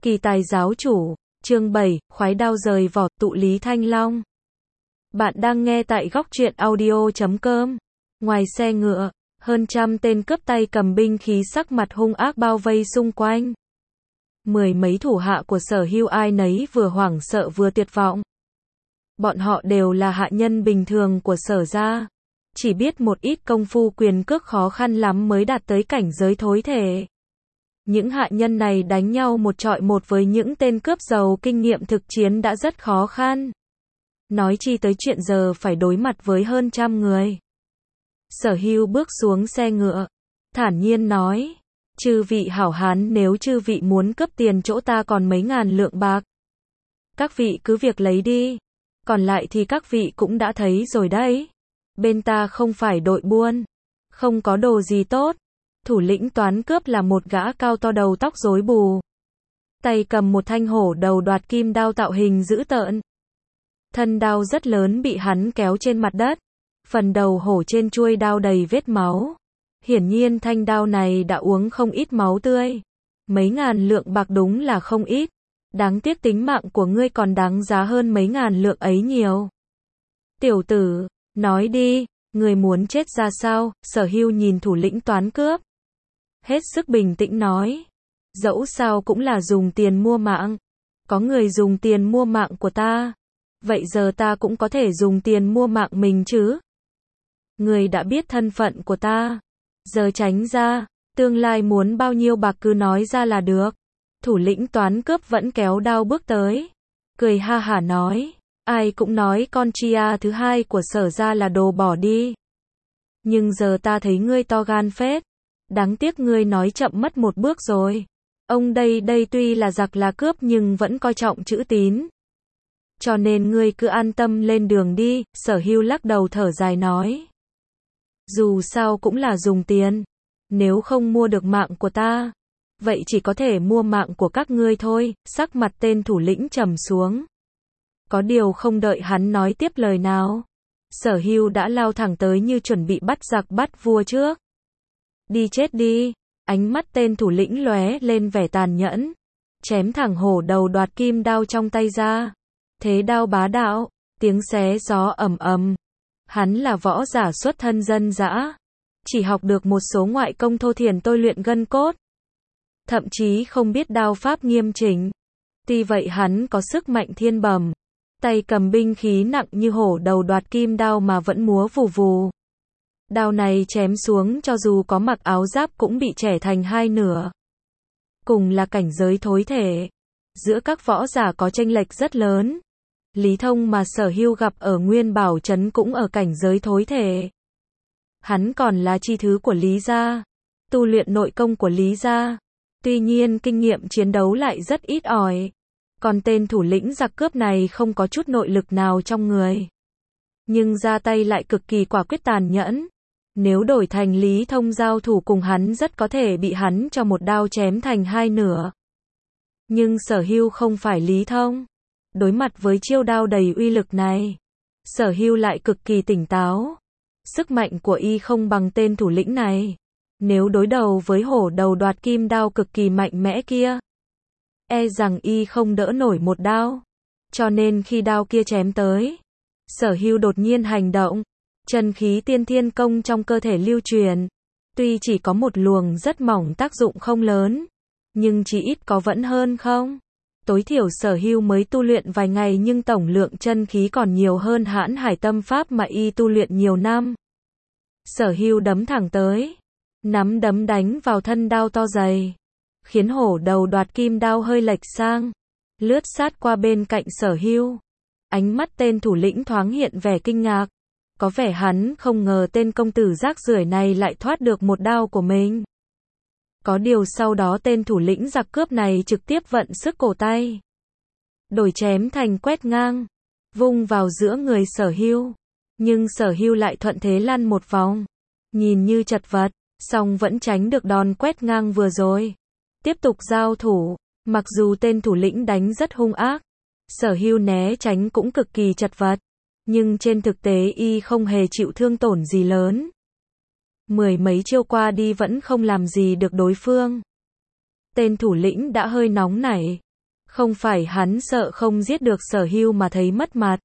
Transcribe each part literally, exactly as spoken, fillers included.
Kỳ tài giáo chủ, chương bảy, khoái đao rời vỏ, tụ Lý Thanh Long. Bạn đang nghe tại góc truyện audio chấm com. Ngoài xe ngựa, hơn trăm tên cướp tay cầm binh khí sắc mặt hung ác bao vây xung quanh. Mười mấy thủ hạ của Sở Hưu ai nấy vừa hoảng sợ vừa tuyệt vọng. Bọn họ đều là hạ nhân bình thường của Sở gia, chỉ biết một ít công phu quyền cước khó khăn lắm mới đạt tới cảnh giới thối thể. Những hạ nhân này đánh nhau một trọi một với những tên cướp giàu kinh nghiệm thực chiến đã rất khó khăn. Nói chi tới chuyện giờ phải đối mặt với hơn trăm người. Sở Hưu bước xuống xe ngựa, thản nhiên nói, chư vị hảo hán, nếu chư vị muốn cướp tiền chỗ ta còn mấy ngàn lượng bạc. Các vị cứ việc lấy đi, còn lại thì các vị cũng đã thấy rồi đấy. Bên ta không phải đội buôn, không có đồ gì tốt. Thủ lĩnh toán cướp là một gã cao to đầu tóc rối bù, tay cầm một thanh hổ đầu đoạt kim đao tạo hình dữ tợn. Thân đao rất lớn bị hắn kéo trên mặt đất, phần đầu hổ trên chuôi đao đầy vết máu. Hiển nhiên thanh đao này đã uống không ít máu tươi. Mấy ngàn lượng bạc đúng là không ít. Đáng tiếc tính mạng của ngươi còn đáng giá hơn mấy ngàn lượng ấy nhiều. Tiểu tử, nói đi, ngươi muốn chết ra sao? Sở Hưu nhìn thủ lĩnh toán cướp, hết sức bình tĩnh nói, dẫu sao cũng là dùng tiền mua mạng. Có người dùng tiền mua mạng của ta, vậy giờ ta cũng có thể dùng tiền mua mạng mình chứ. Người đã biết thân phận của ta, giờ tránh ra, tương lai muốn bao nhiêu bạc cứ nói ra là được. Thủ lĩnh toán cướp vẫn kéo đao bước tới, cười ha hả nói, ai cũng nói con chia thứ hai của Sở gia là đồ bỏ đi. Nhưng giờ ta thấy ngươi to gan phết. Đáng tiếc ngươi nói chậm mất một bước rồi. Ông đây đây tuy là giặc là cướp nhưng vẫn coi trọng chữ tín. Cho nên ngươi cứ an tâm lên đường đi. Sở Hưu lắc đầu thở dài nói, dù sao cũng là dùng tiền. Nếu không mua được mạng của ta, vậy chỉ có thể mua mạng của các ngươi thôi. Sắc mặt tên thủ lĩnh trầm xuống. Có điều không đợi hắn nói tiếp lời nào, Sở Hưu đã lao thẳng tới như chuẩn bị bắt giặc bắt vua trước. Đi chết đi. Ánh mắt tên thủ lĩnh lóe lên vẻ tàn nhẫn, chém thẳng hổ đầu đoạt kim đao trong tay ra. Thế đao bá đạo, tiếng xé gió ầm ầm. Hắn là võ giả xuất thân dân dã, chỉ học được một số ngoại công thô thiển tôi luyện gân cốt, thậm chí không biết đao pháp nghiêm chỉnh. Tuy vậy hắn có sức mạnh thiên bẩm, tay cầm binh khí nặng như hổ đầu đoạt kim đao mà vẫn múa vù vù. Đao này chém xuống cho dù có mặc áo giáp cũng bị chẻ thành hai nửa. Cùng là cảnh giới thối thể, giữa các võ giả có chênh lệch rất lớn. Lý Thông mà Sở Hưu gặp ở Nguyên Bảo Trấn cũng ở cảnh giới thối thể. Hắn còn là chi thứ của Lý gia, tu luyện nội công của Lý gia. Tuy nhiên kinh nghiệm chiến đấu lại rất ít ỏi. Còn tên thủ lĩnh giặc cướp này không có chút nội lực nào trong người, nhưng ra tay lại cực kỳ quả quyết tàn nhẫn. Nếu đổi thành Lý Thông giao thủ cùng hắn rất có thể bị hắn cho một đao chém thành hai nửa. Nhưng Sở Hưu không phải Lý Thông. Đối mặt với chiêu đao đầy uy lực này, Sở Hưu lại cực kỳ tỉnh táo. Sức mạnh của y không bằng tên thủ lĩnh này. Nếu đối đầu với hổ đầu đoạt kim đao cực kỳ mạnh mẽ kia, e rằng y không đỡ nổi một đao. Cho nên khi đao kia chém tới, Sở Hưu đột nhiên hành động. Chân khí tiên thiên công trong cơ thể lưu truyền. Tuy chỉ có một luồng rất mỏng tác dụng không lớn, nhưng chỉ ít có vẫn hơn không. Tối thiểu Sở Hưu mới tu luyện vài ngày nhưng tổng lượng chân khí còn nhiều hơn Hãn Hải Tâm Pháp mà y tu luyện nhiều năm. Sở Hưu đấm thẳng tới, nắm đấm đánh vào thân đao to dày, khiến hổ đầu đoạt kim đao hơi lệch sang, lướt sát qua bên cạnh Sở Hưu. Ánh mắt tên thủ lĩnh thoáng hiện vẻ kinh ngạc. Có vẻ hắn không ngờ tên công tử rác rưởi này lại thoát được một đao của mình. Có điều sau đó tên thủ lĩnh giặc cướp này trực tiếp vận sức cổ tay, đổi chém thành quét ngang, vung vào giữa người Sở Hưu. Nhưng Sở Hưu lại thuận thế lăn một vòng, nhìn như chật vật, song vẫn tránh được đòn quét ngang vừa rồi. Tiếp tục giao thủ, mặc dù tên thủ lĩnh đánh rất hung ác, Sở Hưu né tránh cũng cực kỳ chật vật. Nhưng trên thực tế y không hề chịu thương tổn gì lớn. Mười mấy chiêu qua đi vẫn không làm gì được đối phương. Tên thủ lĩnh đã hơi nóng nảy, Không phải hắn sợ không giết được Sở Hưu mà thấy mất mặt.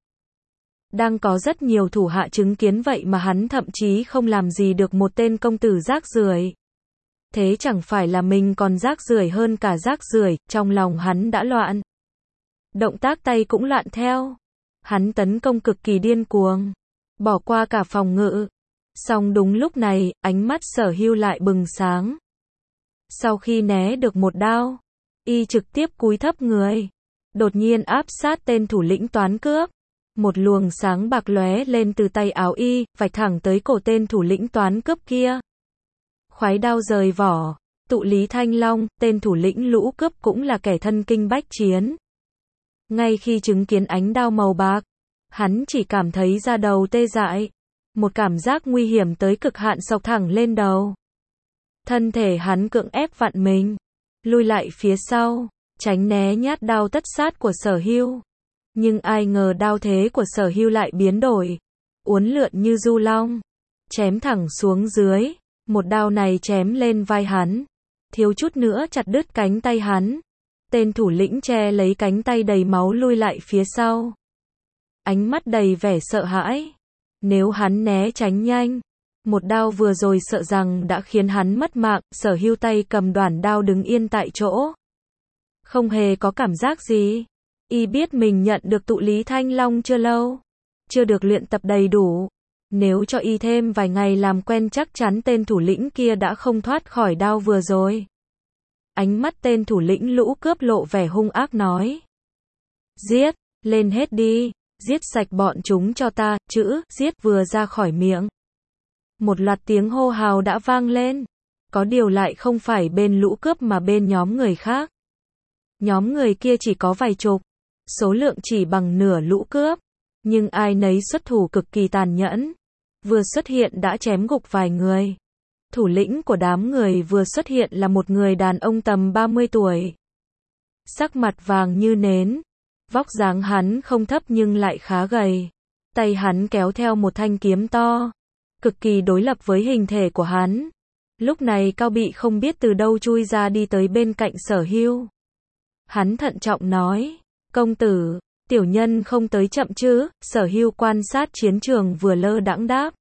Đang có rất nhiều thủ hạ chứng kiến vậy mà hắn thậm chí không làm gì được một tên công tử rác rưởi. Thế chẳng phải là mình còn rác rưởi hơn cả rác rưởi, trong lòng hắn đã loạn. Động tác tay cũng loạn theo. Hắn tấn công cực kỳ điên cuồng, bỏ qua cả phòng ngự. Song đúng lúc này, ánh mắt Sở Hưu lại bừng sáng. Sau khi né được một đao, y trực tiếp cúi thấp người, đột nhiên áp sát tên thủ lĩnh toán cướp. Một luồng sáng bạc lóe lên từ tay áo y, vạch thẳng tới cổ tên thủ lĩnh toán cướp kia. Khoái đao rời vỏ, tụ Lý Thanh Long, tên thủ lĩnh lũ cướp cũng là kẻ thân kinh bách chiến. Ngay khi chứng kiến ánh đao màu bạc, hắn chỉ cảm thấy da đầu tê dại. Một cảm giác nguy hiểm tới cực hạn xộc thẳng lên đầu. Thân thể hắn cưỡng ép vặn mình, lui lại phía sau, tránh né nhát đao tất sát của Sở Hưu. Nhưng ai ngờ đao thế của Sở Hưu lại biến đổi, uốn lượn như du long, chém thẳng xuống dưới. Một đao này chém lên vai hắn, thiếu chút nữa chặt đứt cánh tay hắn. Tên thủ lĩnh che lấy cánh tay đầy máu lui lại phía sau, ánh mắt đầy vẻ sợ hãi. Nếu hắn né tránh nhanh, một đao vừa rồi sợ rằng đã khiến hắn mất mạng. Sở Hưu tay cầm đoản đao đứng yên tại chỗ, không hề có cảm giác gì. Y biết mình nhận được tụ Lý Thanh Long chưa lâu, chưa được luyện tập đầy đủ. Nếu cho y thêm vài ngày làm quen chắc chắn tên thủ lĩnh kia đã không thoát khỏi đao vừa rồi. Ánh mắt tên thủ lĩnh lũ cướp lộ vẻ hung ác nói: giết, lên hết đi, giết sạch bọn chúng cho ta. Chữ giết vừa ra khỏi miệng, một loạt tiếng hô hào đã vang lên. Có điều lại không phải bên lũ cướp mà bên nhóm người khác. Nhóm người kia chỉ có vài chục, số lượng chỉ bằng nửa lũ cướp, nhưng ai nấy xuất thủ cực kỳ tàn nhẫn. Vừa xuất hiện đã chém gục vài người. Thủ lĩnh của đám người vừa xuất hiện là một người đàn ông tầm ba mươi tuổi. Sắc mặt vàng như nến, vóc dáng hắn không thấp nhưng lại khá gầy. Tay hắn kéo theo một thanh kiếm to, cực kỳ đối lập với hình thể của hắn. Lúc này Cao Bị không biết từ đâu chui ra đi tới bên cạnh Sở Hưu. Hắn thận trọng nói: công tử, tiểu nhân không tới chậm chứ? Sở Hưu quan sát chiến trường vừa lơ đãng đáp: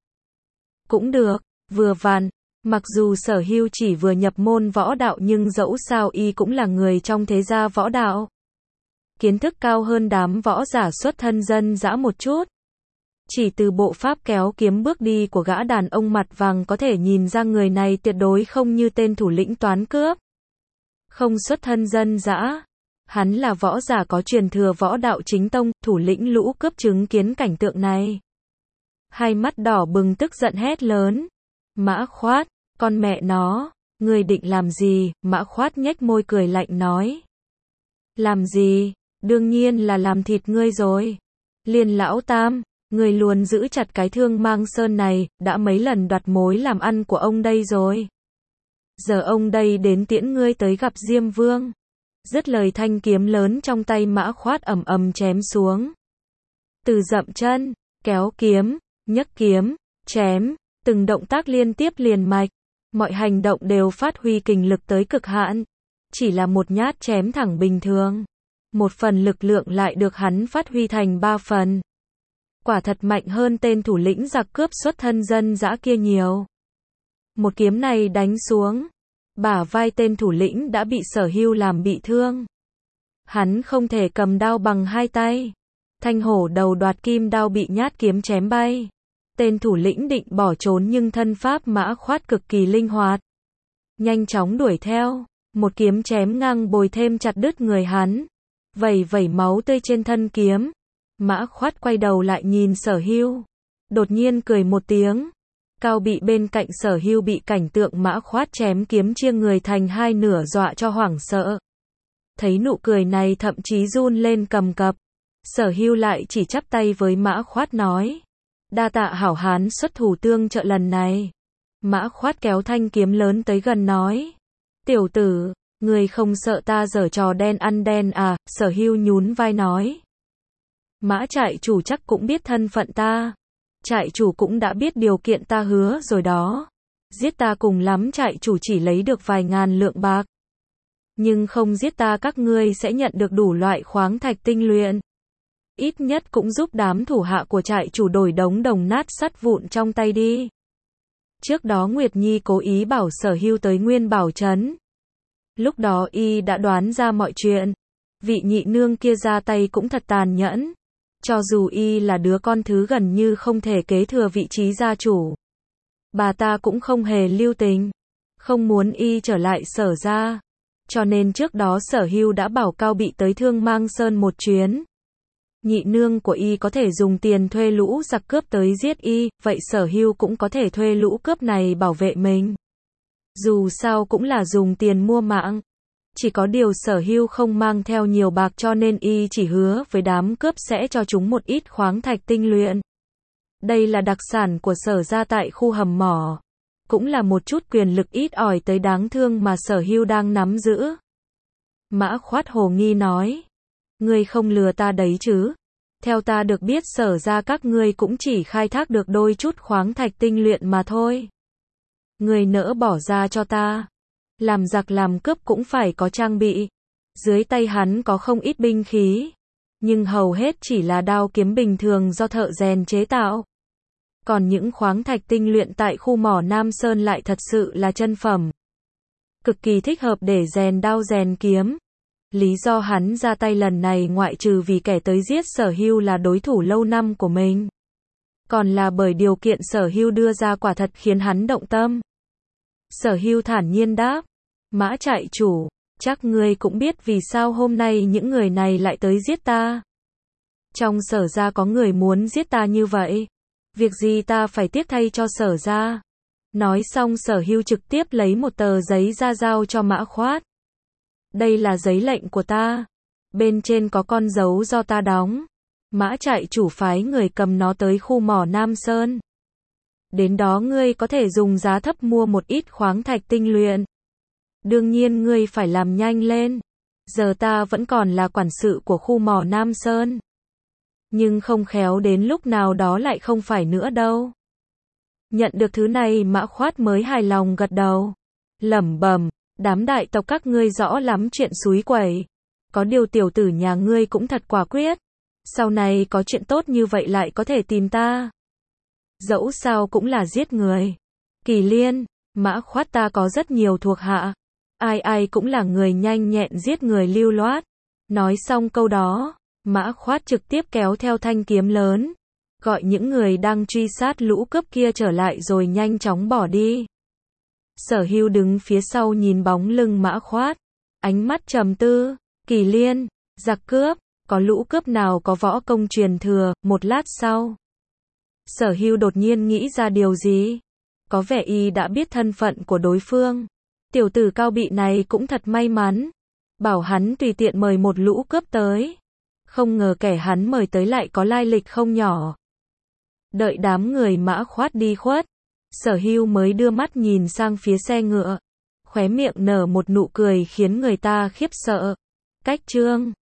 cũng được, vừa vặn. Mặc dù Sở Hưu chỉ vừa nhập môn võ đạo nhưng dẫu sao y cũng là người trong thế gia võ đạo. Kiến thức cao hơn đám võ giả xuất thân dân dã một chút. Chỉ từ bộ pháp kéo kiếm bước đi của gã đàn ông mặt vàng có thể nhìn ra người này tuyệt đối không như tên thủ lĩnh toán cướp. Không xuất thân dân dã. Hắn là võ giả có truyền thừa võ đạo chính tông. Thủ lĩnh lũ cướp chứng kiến cảnh tượng này, hai mắt đỏ bừng tức giận hét lớn: Mã Khoát, con mẹ nó, ngươi định làm gì? Mã Khoát nhếch môi cười lạnh nói: làm gì? Đương nhiên là làm thịt ngươi rồi. Liên lão tam, ngươi luôn giữ chặt cái thương mang sơn này, đã mấy lần đoạt mối làm ăn của ông đây rồi. Giờ ông đây đến tiễn ngươi tới gặp Diêm Vương. Dứt lời thanh kiếm lớn trong tay Mã Khoát ầm ầm chém xuống. Từ dậm chân, kéo kiếm, nhấc kiếm, chém, từng động tác liên tiếp liền mạch, mọi hành động đều phát huy kình lực tới cực hạn. Chỉ là một nhát chém thẳng bình thường, một phần lực lượng lại được hắn phát huy thành ba phần. Quả thật mạnh hơn tên thủ lĩnh giặc cướp xuất thân dân dã kia nhiều. Một kiếm này đánh xuống, bả vai tên thủ lĩnh đã bị Sở Hưu làm bị thương. Hắn không thể cầm đao bằng hai tay. Thanh hổ đầu đoạt kim đao bị nhát kiếm chém bay. Tên thủ lĩnh định bỏ trốn nhưng thân pháp Mã Khoát cực kỳ linh hoạt, nhanh chóng đuổi theo, một kiếm chém ngang bồi thêm chặt đứt người hắn, vẩy vẩy máu tươi trên thân kiếm. Mã Khoát quay đầu lại nhìn Sở Hưu, đột nhiên cười một tiếng. Cao Bị bên cạnh Sở Hưu bị cảnh tượng Mã Khoát chém kiếm chia người thành hai nửa dọa cho hoảng sợ. Thấy nụ cười này thậm chí run lên cầm cập. Sở Hưu lại chỉ chắp tay với Mã Khoát nói: đa tạ hảo hán xuất thủ tương trợ lần này. Mã Khoát kéo thanh kiếm lớn tới gần nói: tiểu tử, người không sợ ta giở trò đen ăn đen à? Sở Hưu nhún vai nói: Mã trại chủ chắc cũng biết thân phận ta. Trại chủ cũng đã biết điều kiện ta hứa rồi đó. Giết ta cùng lắm trại chủ chỉ lấy được vài ngàn lượng bạc. Nhưng không giết ta các ngươi sẽ nhận được đủ loại khoáng thạch tinh luyện. Ít nhất cũng giúp đám thủ hạ của trại chủ đổi đống đồng nát sắt vụn trong tay đi. Trước đó Nguyệt Nhi cố ý bảo Sở Hưu tới Nguyên Bảo Trấn. Lúc đó y đã đoán ra mọi chuyện. Vị nhị nương kia ra tay cũng thật tàn nhẫn. Cho dù y là đứa con thứ gần như không thể kế thừa vị trí gia chủ, bà ta cũng không hề lưu tình, không muốn y trở lại Sở gia. Cho nên trước đó Sở Hưu đã bảo Cao Bị tới Thương Mang Sơn một chuyến. Nhị nương của y có thể dùng tiền thuê lũ giặc cướp tới giết y, vậy Sở Hưu cũng có thể thuê lũ cướp này bảo vệ mình. Dù sao cũng là dùng tiền mua mạng. Chỉ có điều Sở Hưu không mang theo nhiều bạc cho nên y chỉ hứa với đám cướp sẽ cho chúng một ít khoáng thạch tinh luyện. Đây là đặc sản của Sở gia tại khu hầm mỏ. Cũng là một chút quyền lực ít ỏi tới đáng thương mà Sở Hưu đang nắm giữ. Mã Khoát hồ nghi nói. Ngươi không lừa ta đấy chứ? Theo ta được biết Sở gia các ngươi cũng chỉ khai thác được đôi chút khoáng thạch tinh luyện mà thôi. Ngươi nỡ bỏ ra cho ta. Làm giặc làm cướp cũng phải có trang bị. Dưới tay hắn có không ít binh khí. Nhưng hầu hết chỉ là đao kiếm bình thường do thợ rèn chế tạo. Còn những khoáng thạch tinh luyện tại khu mỏ Nam Sơn lại thật sự là chân phẩm. Cực kỳ thích hợp để rèn đao rèn kiếm. Lý do hắn ra tay lần này ngoại trừ vì kẻ tới giết Sở Hưu là đối thủ lâu năm của mình, còn là bởi điều kiện Sở Hưu đưa ra quả thật khiến hắn động tâm. Sở Hưu thản nhiên đáp. Mã trại chủ, chắc ngươi cũng biết vì sao hôm nay những người này lại tới giết ta. Trong Sở gia có người muốn giết ta như vậy. Việc gì ta phải tiếc thay cho Sở gia. Nói xong Sở Hưu trực tiếp lấy một tờ giấy ra giao cho Mã Khoát. Đây là giấy lệnh của ta. Bên trên có con dấu do ta đóng. Mã trại chủ phái người cầm nó tới khu mỏ Nam Sơn. Đến đó ngươi có thể dùng giá thấp mua một ít khoáng thạch tinh luyện. Đương nhiên ngươi phải làm nhanh lên. Giờ ta vẫn còn là quản sự của khu mỏ Nam Sơn. Nhưng không khéo đến lúc nào đó lại không phải nữa đâu. Nhận được thứ này Mã Khoát mới hài lòng gật đầu. Lẩm bẩm, đám đại tộc các ngươi rõ lắm chuyện xúi quẩy. Có điều tiểu tử nhà ngươi cũng thật quả quyết. Sau này có chuyện tốt như vậy lại có thể tìm ta. Dẫu sao cũng là giết người. Kỳ Liên, Mã Khoát ta có rất nhiều thuộc hạ. Ai ai cũng là người nhanh nhẹn giết người lưu loát. Nói xong câu đó, Mã Khoát trực tiếp kéo theo thanh kiếm lớn. Gọi những người đang truy sát lũ cướp kia trở lại rồi nhanh chóng bỏ đi. Sở Hưu đứng phía sau nhìn bóng lưng Mã Khoát. Ánh mắt trầm tư. Kỳ Liên, giặc cướp, có lũ cướp nào có võ công truyền thừa, một lát sau. Sở Hưu đột nhiên nghĩ ra điều gì. Có vẻ y đã biết thân phận của đối phương. Tiểu tử Cao Bị này cũng thật may mắn. Bảo hắn tùy tiện mời một lũ cướp tới. Không ngờ kẻ hắn mời tới lại có lai lịch không nhỏ. Đợi đám người Mã Khoát đi khuất, Sở Hưu mới đưa mắt nhìn sang phía xe ngựa. Khóe miệng nở một nụ cười khiến người ta khiếp sợ. Cách chương